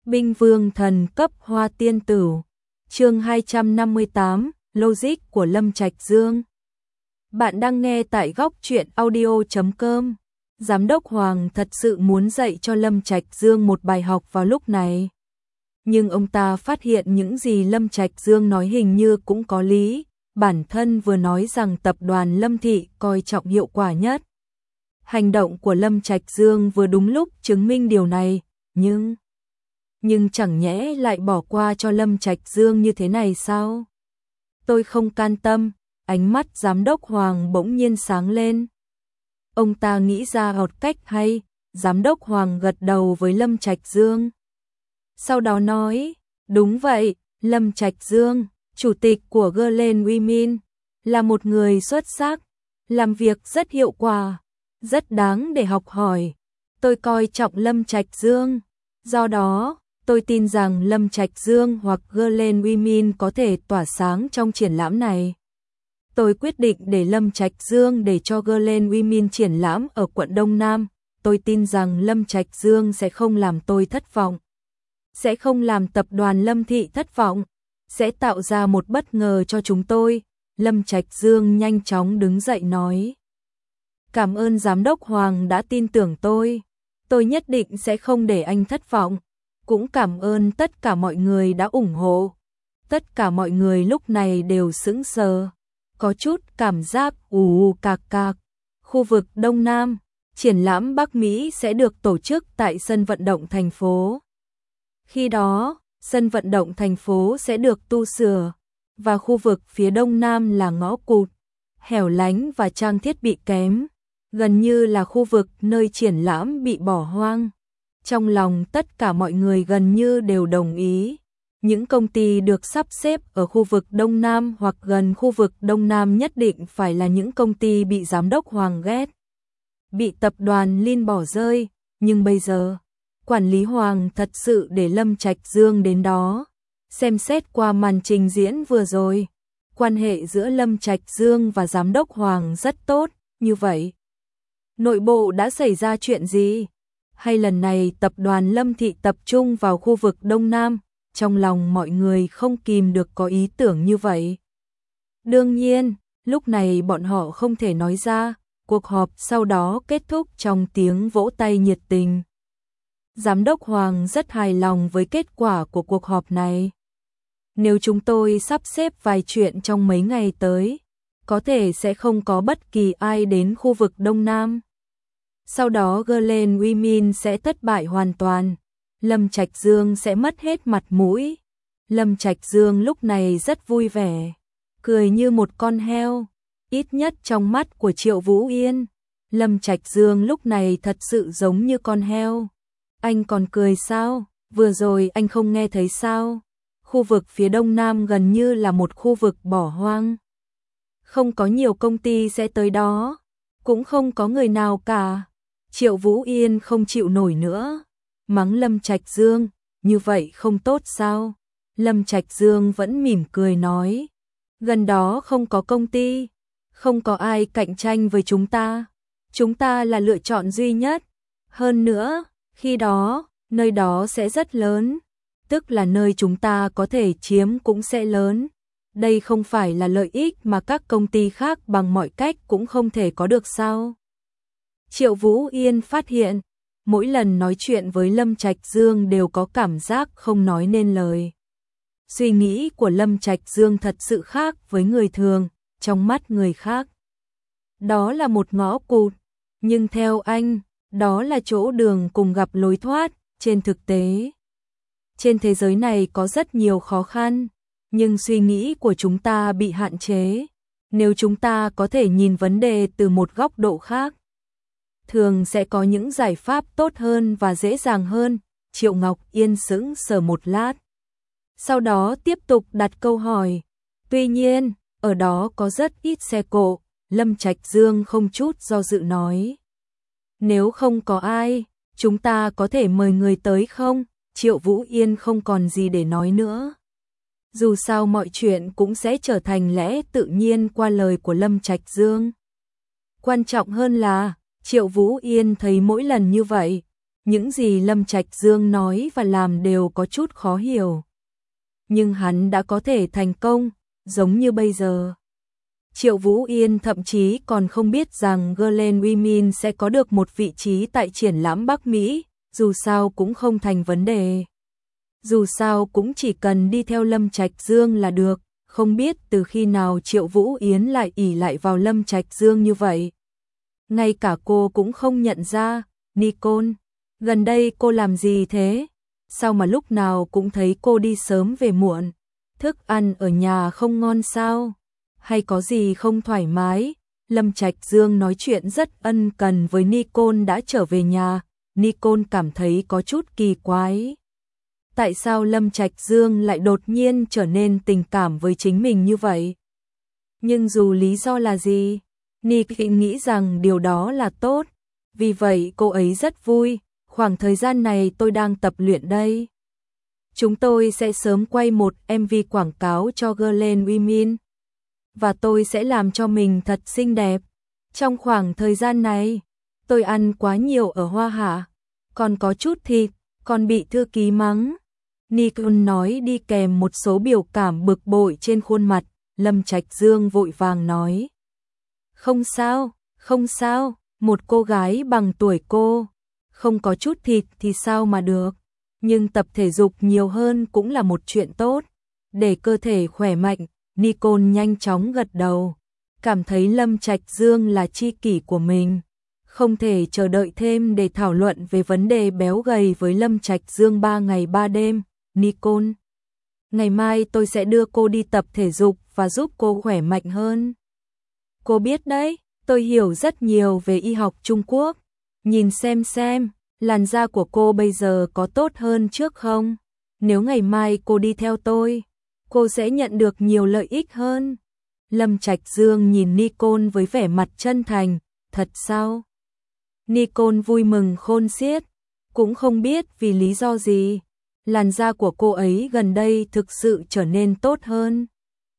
Binh vương thần cấp hoa tiên tử. Chương 258, Logic của Lâm Trạch Dương. Bạn đang nghe tại góc truyện audio.com. Giám đốc Hoàng thật sự muốn dạy cho Lâm Trạch Dương một bài học vào lúc này. Nhưng ông ta phát hiện những gì Lâm Trạch Dương nói hình như cũng có lý. Bản thân vừa nói rằng tập đoàn Lâm Thị coi trọng hiệu quả nhất. Hành động của Lâm Trạch Dương vừa đúng lúc chứng minh điều này, nhưng chẳng nhẽ lại bỏ qua cho Lâm Trạch Dương như thế này sao? Tôi không can tâm, ánh mắt giám đốc Hoàng bỗng nhiên sáng lên. Ông ta nghĩ ra một cách hay, giám đốc Hoàng gật đầu với Lâm Trạch Dương. Sau đó nói, đúng vậy, Lâm Trạch Dương, chủ tịch của Glen Women, là một người xuất sắc, làm việc rất hiệu quả, rất đáng để học hỏi. Tôi coi trọng Lâm Trạch Dương, do đó tôi tin rằng Lâm Trạch Dương hoặc Glen Women có thể tỏa sáng trong triển lãm này. Tôi quyết định để Lâm Trạch Dương để cho Glen Women triển lãm ở quận Đông Nam. Tôi tin rằng Lâm Trạch Dương sẽ không làm tôi thất vọng, sẽ không làm tập đoàn Lâm Thị thất vọng, sẽ tạo ra một bất ngờ cho chúng tôi. Lâm Trạch Dương nhanh chóng đứng dậy nói. Cảm ơn giám đốc Hoàng đã tin tưởng tôi nhất định sẽ không để anh thất vọng. Cũng cảm ơn tất cả mọi người đã ủng hộ. Tất cả mọi người lúc này đều sững sờ, có chút cảm giác cạc cạc. Khu vực Đông Nam, triển lãm Bắc Mỹ sẽ được tổ chức tại sân vận động thành phố. Khi đó, sân vận động thành phố sẽ được tu sửa, và khu vực phía Đông Nam là ngõ cụt, hẻo lánh và trang thiết bị kém, gần như là khu vực nơi triển lãm bị bỏ hoang. Trong lòng tất cả mọi người gần như đều đồng ý. Những công ty được sắp xếp ở khu vực Đông Nam hoặc gần khu vực Đông Nam nhất định phải là những công ty bị giám đốc Hoàng ghét, bị tập đoàn Lin bỏ rơi. Nhưng bây giờ, quản lý Hoàng thật sự để Lâm Trạch Dương đến đó. Xem xét qua màn trình diễn vừa rồi, quan hệ giữa Lâm Trạch Dương và giám đốc Hoàng rất tốt. Như vậy, nội bộ đã xảy ra chuyện gì? Hay lần này tập đoàn Lâm Thị tập trung vào khu vực Đông Nam? Trong lòng mọi người không kìm được có ý tưởng như vậy. Đương nhiên, lúc này bọn họ không thể nói ra. Cuộc họp sau đó kết thúc trong tiếng vỗ tay nhiệt tình. Giám đốc Hoàng rất hài lòng với kết quả của cuộc họp này. Nếu chúng tôi sắp xếp vài chuyện trong mấy ngày tới, có thể sẽ không có bất kỳ ai đến khu vực Đông Nam. Sau đó Glen Women sẽ thất bại hoàn toàn. Lâm Trạch Dương sẽ mất hết mặt mũi. Lâm Trạch Dương lúc này rất vui vẻ, cười như một con heo. Ít nhất trong mắt của Triệu Vũ Yên, Lâm Trạch Dương lúc này thật sự giống như con heo. Anh còn cười sao? Vừa rồi anh không nghe thấy sao? Khu vực phía Đông Nam gần như là một khu vực bỏ hoang. Không có nhiều công ty sẽ tới đó, cũng không có người nào cả. Triệu Vũ Yên không chịu nổi nữa, mắng Lâm Trạch Dương, như vậy không tốt sao? Lâm Trạch Dương vẫn mỉm cười nói, gần đó không có công ty, không có ai cạnh tranh với chúng ta là lựa chọn duy nhất. Hơn nữa, khi đó, nơi đó sẽ rất lớn, tức là nơi chúng ta có thể chiếm cũng sẽ lớn. Đây không phải là lợi ích mà các công ty khác bằng mọi cách cũng không thể có được sao? Triệu Vũ Yên phát hiện, mỗi lần nói chuyện với Lâm Trạch Dương đều có cảm giác không nói nên lời. Suy nghĩ của Lâm Trạch Dương thật sự khác với người thường, trong mắt người khác. Đó là một ngõ cụt, nhưng theo anh, đó là chỗ đường cùng gặp lối thoát. Trên thực tế, trên thế giới này có rất nhiều khó khăn, nhưng suy nghĩ của chúng ta bị hạn chế. Nếu chúng ta có thể nhìn vấn đề từ một góc độ khác, thường sẽ có những giải pháp tốt hơn và dễ dàng hơn. Triệu Ngọc Yên sững sờ một lát, sau đó tiếp tục đặt câu hỏi. Tuy nhiên, ở đó có rất ít xe cộ. Lâm Trạch Dương không chút do dự nói. Nếu không có ai, chúng ta có thể mời người tới không? Triệu Vũ Yên không còn gì để nói nữa. Dù sao mọi chuyện cũng sẽ trở thành lẽ tự nhiên qua lời của Lâm Trạch Dương. Quan trọng hơn là, Triệu Vũ Yên thấy mỗi lần như vậy, Những gì Lâm Trạch Dương nói và làm đều có chút khó hiểu. Nhưng hắn đã có thể thành công, giống như bây giờ. Triệu Vũ Yên thậm chí còn không biết rằng Glen Women sẽ có được một vị trí tại triển lãm Bắc Mỹ, dù sao cũng không thành vấn đề. Dù sao cũng chỉ cần đi theo Lâm Trạch Dương là được, không biết từ khi nào Triệu Vũ Yến lại ỷ lại vào Lâm Trạch Dương như vậy. Ngay cả cô cũng không nhận ra. Nicole, gần đây cô làm gì thế? Sao mà lúc nào cũng thấy cô đi sớm về muộn? Thức ăn ở nhà không ngon sao? Hay có gì không thoải mái? Lâm Trạch Dương nói chuyện rất ân cần với Nicole đã trở về nhà. Nicole cảm thấy có chút kỳ quái. Tại sao Lâm Trạch Dương lại đột nhiên trở nên tình cảm với chính mình như vậy? Nhưng dù lý do là gì, Nicole nghĩ rằng điều đó là tốt. Vì vậy cô ấy rất vui. Khoảng thời gian này tôi đang tập luyện đây. Chúng tôi sẽ sớm quay một MV quảng cáo cho Glen Women. Và tôi sẽ làm cho mình thật xinh đẹp. Trong khoảng thời gian này, tôi ăn quá nhiều ở Hoa Hạ. Còn có chút thịt, còn bị thư ký mắng. Nicole nói đi kèm một số biểu cảm bực bội trên khuôn mặt. Lâm Trạch Dương vội vàng nói. Không sao, không sao, một cô gái bằng tuổi cô. Không có chút thịt thì sao mà được. Nhưng tập thể dục nhiều hơn cũng là một chuyện tốt. Để cơ thể khỏe mạnh, Nicole nhanh chóng gật đầu. Cảm thấy Lâm Trạch Dương là tri kỷ của mình. Không thể chờ đợi thêm để thảo luận về vấn đề béo gầy với Lâm Trạch Dương 3 ngày 3 đêm. Nicole, ngày mai tôi sẽ đưa cô đi tập thể dục và giúp cô khỏe mạnh hơn. Cô biết đấy, tôi hiểu rất nhiều về y học Trung Quốc. Nhìn xem, làn da của cô bây giờ có tốt hơn trước không? Nếu ngày mai cô đi theo tôi, cô sẽ nhận được nhiều lợi ích hơn. Lâm Trạch Dương nhìn Nicole với vẻ mặt chân thành. Thật sao? Nicole vui mừng khôn xiết. Cũng không biết vì lý do gì. Làn da của cô ấy gần đây thực sự trở nên tốt hơn.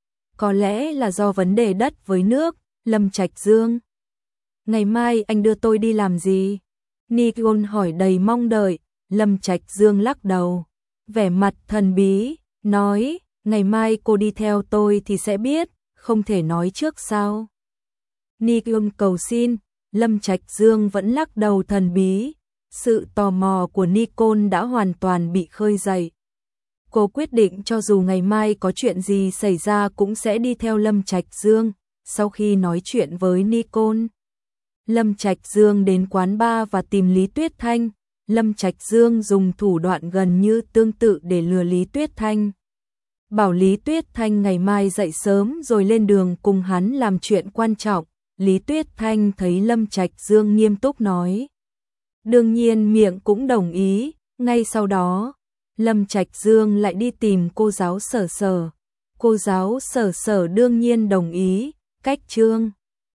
Có lẽ là do vấn đề đất với nước. Lâm Trạch Dương, ngày mai anh đưa tôi đi làm gì? Nicole hỏi đầy mong đợi. Lâm Trạch Dương lắc đầu, vẻ mặt thần bí, nói, ngày mai cô đi theo tôi thì sẽ biết, không thể nói trước sao? Nicole cầu xin. Lâm Trạch Dương vẫn lắc đầu thần bí. Sự tò mò của Nicole đã hoàn toàn bị khơi dậy. Cô quyết định cho dù ngày mai có chuyện gì xảy ra cũng sẽ đi theo Lâm Trạch Dương. Sau khi nói chuyện với Nicole, Lâm Trạch Dương đến quán bar và tìm Lý Tuyết Thanh. Lâm Trạch Dương dùng thủ đoạn gần như tương tự để lừa Lý Tuyết Thanh. Bảo Lý Tuyết Thanh ngày mai dậy sớm rồi lên đường cùng hắn làm chuyện quan trọng. Lý Tuyết Thanh thấy Lâm Trạch Dương nghiêm túc nói. Đương nhiên miệng cũng đồng ý. Ngay sau đó, Lâm Trạch Dương lại đi tìm cô giáo Sở Sở. Cô giáo Sở Sở đương nhiên đồng ý. Cách Trương